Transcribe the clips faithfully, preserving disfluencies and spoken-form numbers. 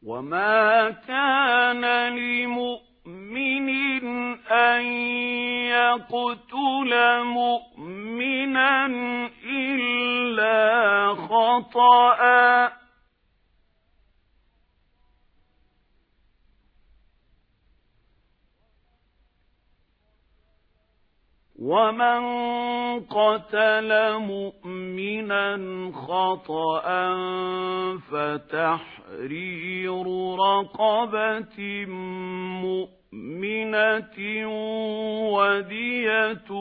وما كان لمؤمن أن يقتل مؤمنا إلا خطأ ومن قتل مؤمنا خطأ فتحرير رقبة مؤمنة ودية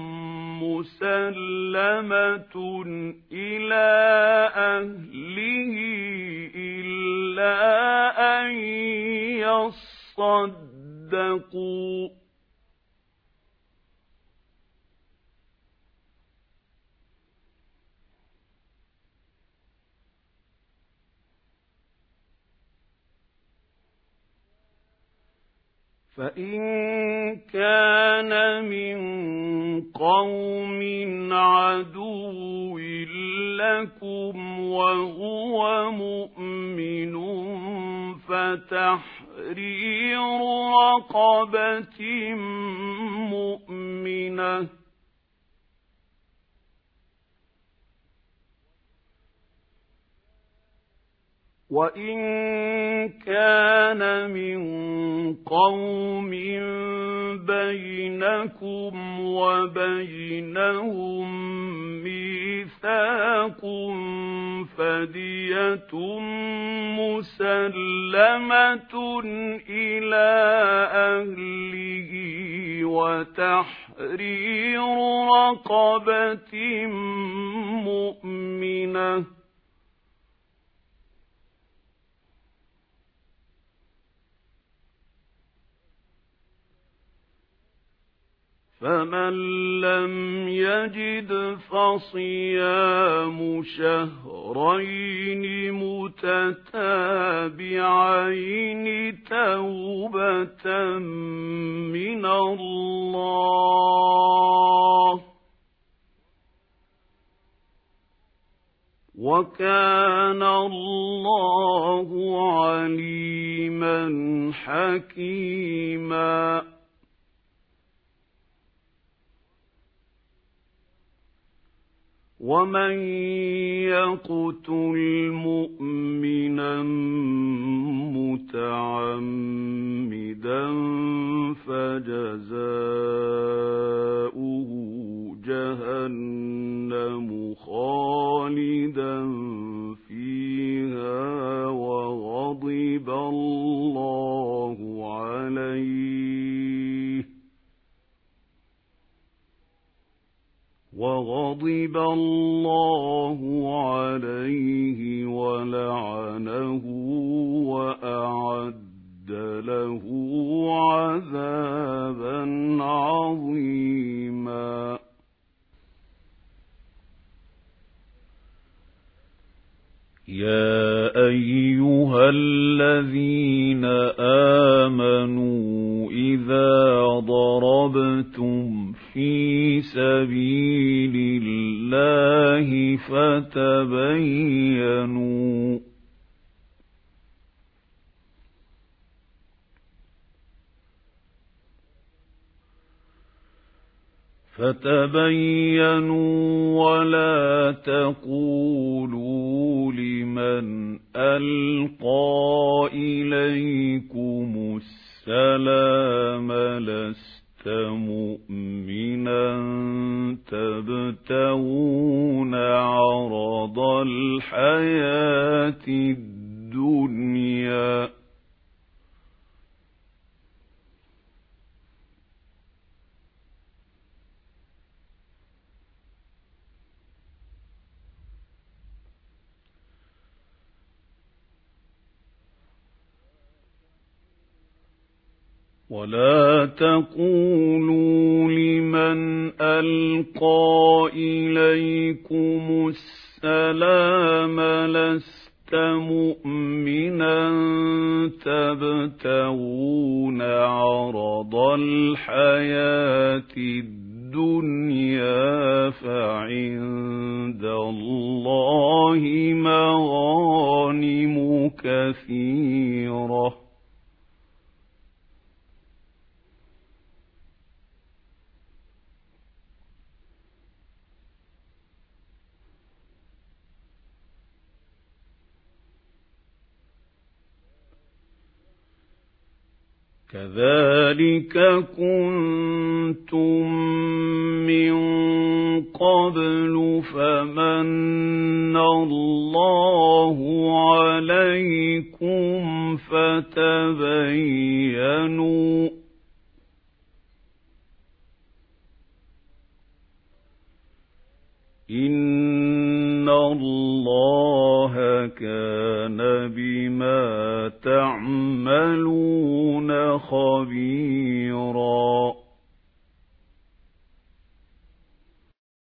مسلمة إلى أهله إلا أن يصدقوا فإن كان من قوم عدو لكم وهو مؤمن فتحرير رقبة مؤمنة وإن كان من قوم بينكم وبينهم ميثاق فدية مسلمة إلى أهله وتحرير رقبة مؤمنة فمن لم يجد فصيام شهرين متتابعين توبة من الله وكان الله عليما حكيما ومن يقتل مؤمنا متعمدا فجزاؤه جهنم خالدا فيها وغضب الله عليه وغضب الله عليه ولعنه وأعد له عذابا عظيما يا أيها الذين آمنوا إذا ضربتم في سبيل الله فتبينوا فتبينوا ولا تقولوا لمن ألقى إليكم السلام لست مؤمنا تبتغون عرض الحياة الدنيا ولا تقولوا لمن ألقى إليكم السلام لست مؤمنا تبتغون عرض الحياة الدنيا فعند الله مغانم كثيرة كذلك كنتم من قبل فمن الله عليكم فتبينوا إن الله كان بما تعملون خبيرا